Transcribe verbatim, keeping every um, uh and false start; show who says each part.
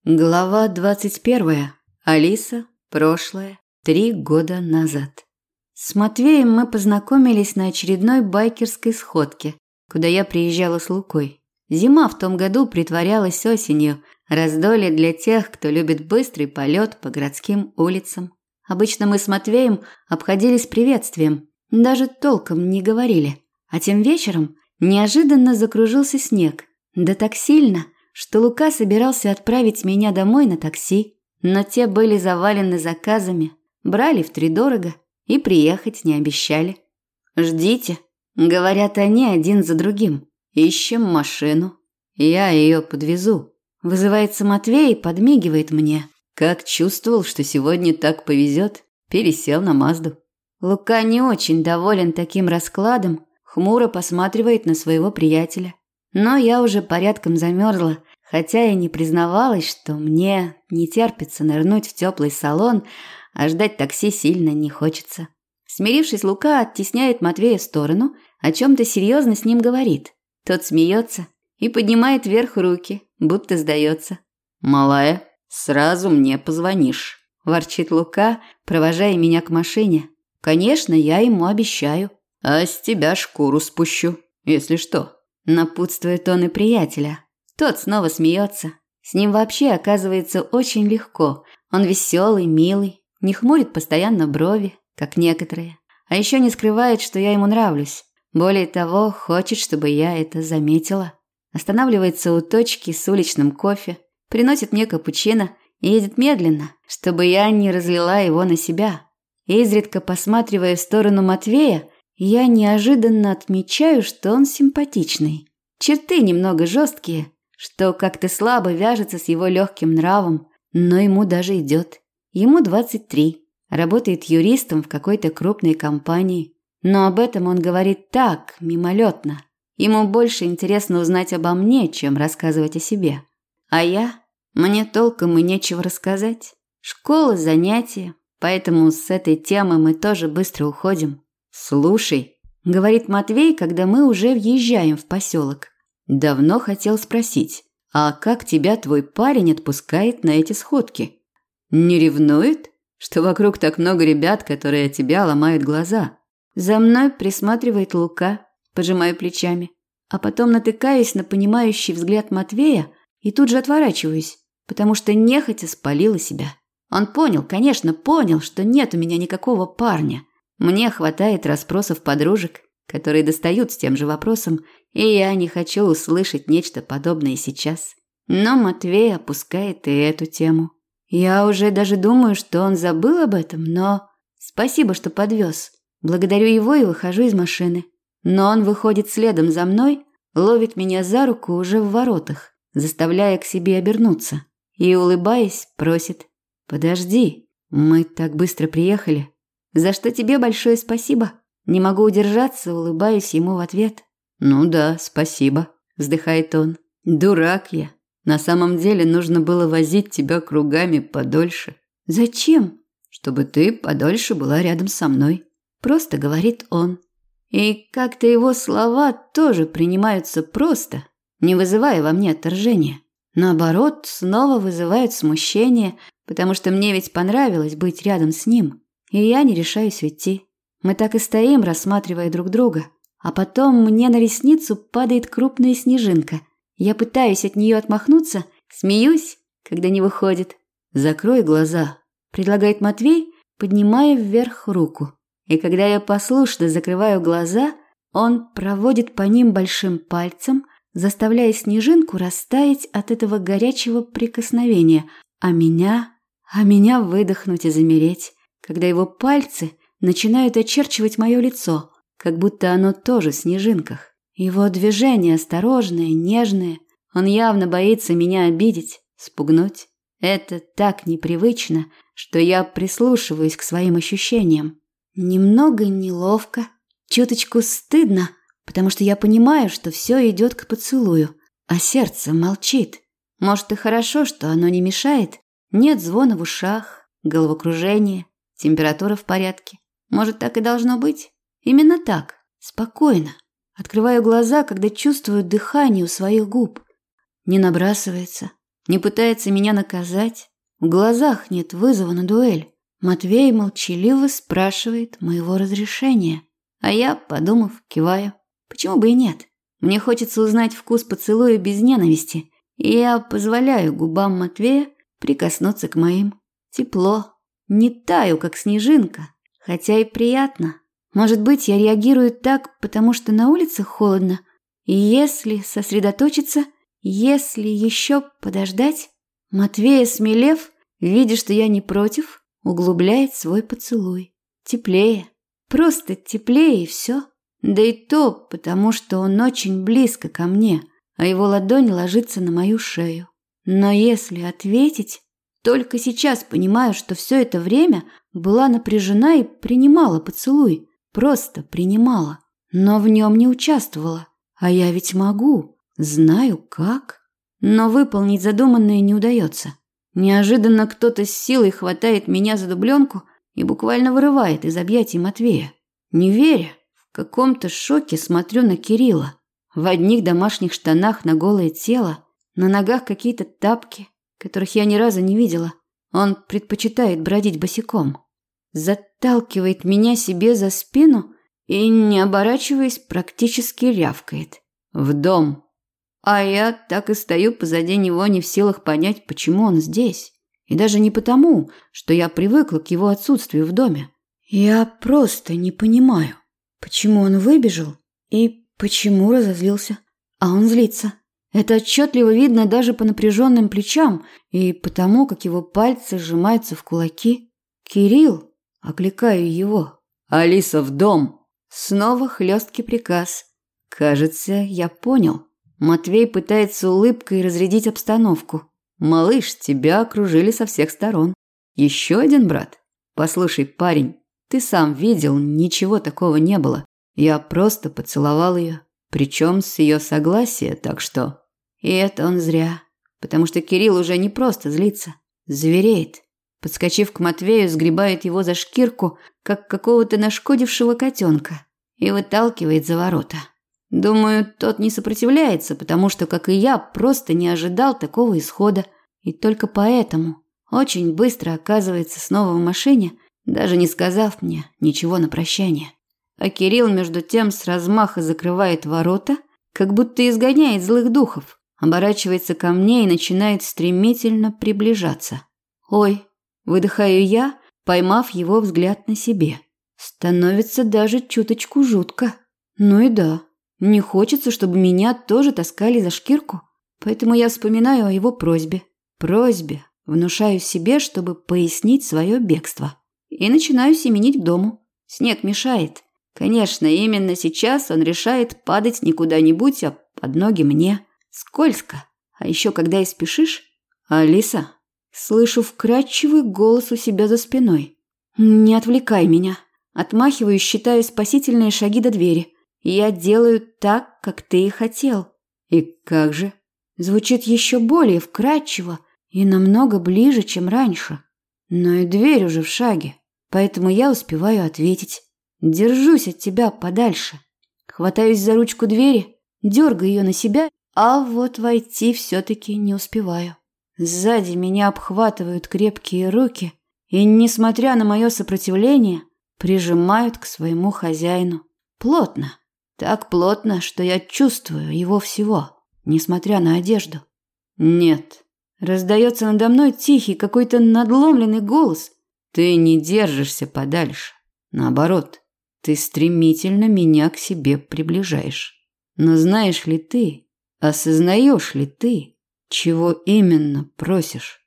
Speaker 1: Глава двадцать первая. Алиса. Прошлое. Три года назад. С Матвеем мы познакомились на очередной байкерской сходке, куда я приезжала с Лукой. Зима в том году притворялась осенью, раздолье для тех, кто любит быстрый полет по городским улицам. Обычно мы с Матвеем обходились приветствием, даже толком не говорили. А тем вечером неожиданно закружился снег, да так сильно, что Лука собирался отправить меня домой на такси, но те были завалены заказами, брали втридорого и приехать не обещали. «Ждите», — говорят они один за другим, «ищем машину, я ее подвезу». Вызывается Матвей и подмигивает мне. Как чувствовал, что сегодня так повезет, пересел на Мазду. Лука не очень доволен таким раскладом, хмуро посматривает на своего приятеля. Но я уже порядком замерзла, хотя и не признавалась, что мне не терпится нырнуть в теплый салон, а ждать такси сильно не хочется. Смирившись, Лука оттесняет Матвея в сторону, о чем-то серьезно с ним говорит. Тот смеется и поднимает вверх руки, будто сдается. «Малая, сразу мне позвонишь», – ворчит Лука, провожая меня к машине. «Конечно, я ему обещаю. А с тебя шкуру спущу, если что». Напутствует он и приятеля. Тот снова смеется. С ним вообще оказывается очень легко. Он веселый, милый, не хмурит постоянно брови, как некоторые. А еще не скрывает, что я ему нравлюсь. Более того, хочет, чтобы я это заметила. Останавливается у точки с уличным кофе, приносит мне капучино и едет медленно, чтобы я не разлила его на себя. Изредка посматривая в сторону Матвея, я неожиданно отмечаю, что он симпатичный. Черты немного жесткие, что как-то слабо вяжется с его легким нравом, но ему даже идет. Ему двадцать три, работает юристом в какой-то крупной компании. Но об этом он говорит так, мимолетно. Ему больше интересно узнать обо мне, чем рассказывать о себе. А я? Мне толком и нечего рассказать. Школа, занятия, поэтому с этой темы мы тоже быстро уходим. «Слушай», – говорит Матвей, когда мы уже въезжаем в поселок. «Давно хотел спросить, а как тебя твой парень отпускает на эти сходки? Не ревнует, что вокруг так много ребят, которые от тебя ломают глаза?» За мной присматривает Лука, пожимаю плечами, а потом натыкаюсь на понимающий взгляд Матвея и тут же отворачиваюсь, потому что нехотя спалила себя. Он понял, конечно, понял, что нет у меня никакого парня. Мне хватает расспросов подружек, которые достают с тем же вопросом, и я не хочу услышать нечто подобное сейчас. Но Матвей опускает и эту тему. Я уже даже думаю, что он забыл об этом, но... Спасибо, что подвез. Благодарю его и выхожу из машины. Но он выходит следом за мной, ловит меня за руку уже в воротах, заставляя к себе обернуться. И, улыбаясь, просит: «Подожди, мы так быстро приехали». «За что тебе большое спасибо?» Не могу удержаться, улыбаюсь ему в ответ. «Ну да, спасибо», – вздыхает он. «Дурак я. На самом деле нужно было возить тебя кругами подольше». «Зачем?» «Чтобы ты подольше была рядом со мной», – просто говорит он. И как-то его слова тоже принимаются просто, не вызывая во мне отторжения. Наоборот, снова вызывают смущение, потому что мне ведь понравилось быть рядом с ним. И я не решаюсь уйти. Мы так и стоим, рассматривая друг друга. А потом мне на ресницу падает крупная снежинка. Я пытаюсь от нее отмахнуться, смеюсь, когда не выходит. «Закрой глаза», – предлагает Матвей, поднимая вверх руку. И когда я послушно закрываю глаза, он проводит по ним большим пальцем, заставляя снежинку растаять от этого горячего прикосновения, а меня, а меня выдохнуть и замереть, когда его пальцы начинают очерчивать мое лицо, как будто оно тоже в снежинках. Его движения осторожные, нежные. Он явно боится меня обидеть, спугнуть. Это так непривычно, что я прислушиваюсь к своим ощущениям. Немного неловко, чуточку стыдно, потому что я понимаю, что все идет к поцелую, а сердце молчит. Может, и хорошо, что оно не мешает. Нет звона в ушах, головокружения. Температура в порядке. Может, так и должно быть? Именно так, спокойно. Открываю глаза, когда чувствую дыхание у своих губ. Не набрасывается, не пытается меня наказать. В глазах нет вызова на дуэль. Матвей молчаливо спрашивает моего разрешения. А я, подумав, киваю. Почему бы и нет? Мне хочется узнать вкус поцелуя без ненависти. И я позволяю губам Матвея прикоснуться к моим. Тепло. Не таю, как снежинка. Хотя и приятно. Может быть, я реагирую так, потому что на улице холодно. И если сосредоточиться, если еще подождать... Матвей, осмелев, видя, что я не против, углубляет свой поцелуй. Теплее. Просто теплее и все. Да и то, потому что он очень близко ко мне, а его ладонь ложится на мою шею. Но если ответить, только сейчас понимаю, что все это время была напряжена и принимала поцелуй. Просто принимала, но в нем не участвовала. А я ведь могу, знаю как. Но выполнить задуманное не удается. Неожиданно кто-то с силой хватает меня за дубленку и буквально вырывает из объятий Матвея. Не веря, в каком-то шоке смотрю на Кирилла. В одних домашних штанах на голое тело, на ногах какие-то тапки, которых я ни разу не видела. Он предпочитает бродить босиком. Заталкивает меня себе за спину и, не оборачиваясь, практически рявкает. В дом. А я так и стою позади него, не в силах понять, почему он здесь. И даже не потому, что я привыкла к его отсутствию в доме. Я просто не понимаю, почему он выбежал и почему разозлился. А он злится. Это отчетливо видно даже по напряженным плечам и потому, как его пальцы сжимаются в кулаки. «Кирилл!» – окликаю его. «Алиса, в дом!» Снова хлесткий приказ. Кажется, я понял. Матвей пытается улыбкой разрядить обстановку. «Малыш, тебя окружили со всех сторон. Еще один брат? Послушай, парень, ты сам видел, ничего такого не было. Я просто поцеловал ее, причем с ее согласия, так что...» И это он зря, потому что Кирилл уже не просто злится, звереет. Подскочив к Матвею, сгребает его за шкирку, как какого-то нашкодившего котенка, и выталкивает за ворота. Думаю, тот не сопротивляется, потому что, как и я, просто не ожидал такого исхода. И только поэтому очень быстро оказывается снова в машине, даже не сказав мне ничего на прощание. А Кирилл, между тем, с размаха закрывает ворота, как будто изгоняет злых духов, оборачивается ко мне и начинает стремительно приближаться. «Ой», – выдыхаю я, поймав его взгляд на себе. Становится даже чуточку жутко. Ну и да. Не хочется, чтобы меня тоже таскали за шкирку, поэтому я вспоминаю о его просьбе. Просьбе внушаю себе, чтобы пояснить свое бегство. И начинаю семенить к дому. Снег мешает. Конечно, именно сейчас он решает падать не куда-нибудь, а под ноги мне. Скользко. А еще когда и спешишь... «Алиса?» Слышу вкрадчивый голос у себя за спиной. «Не отвлекай меня». Отмахиваю, считаю спасительные шаги до двери. Я делаю так, как ты и хотел. И как же? Звучит еще более вкрадчиво и намного ближе, чем раньше. Но и дверь уже в шаге, поэтому я успеваю ответить. Держусь от тебя подальше. Хватаюсь за ручку двери, дергаю ее на себя, а вот войти все-таки не успеваю. Сзади меня обхватывают крепкие руки и, несмотря на мое сопротивление, прижимают к своему хозяину. Плотно. Так плотно, что я чувствую его всего, несмотря на одежду. «Нет». Раздается надо мной тихий, какой-то надломленный голос. «Ты не держишься подальше. Наоборот, ты стремительно меня к себе приближаешь. Но знаешь ли ты, осознаешь ли ты, чего именно просишь?»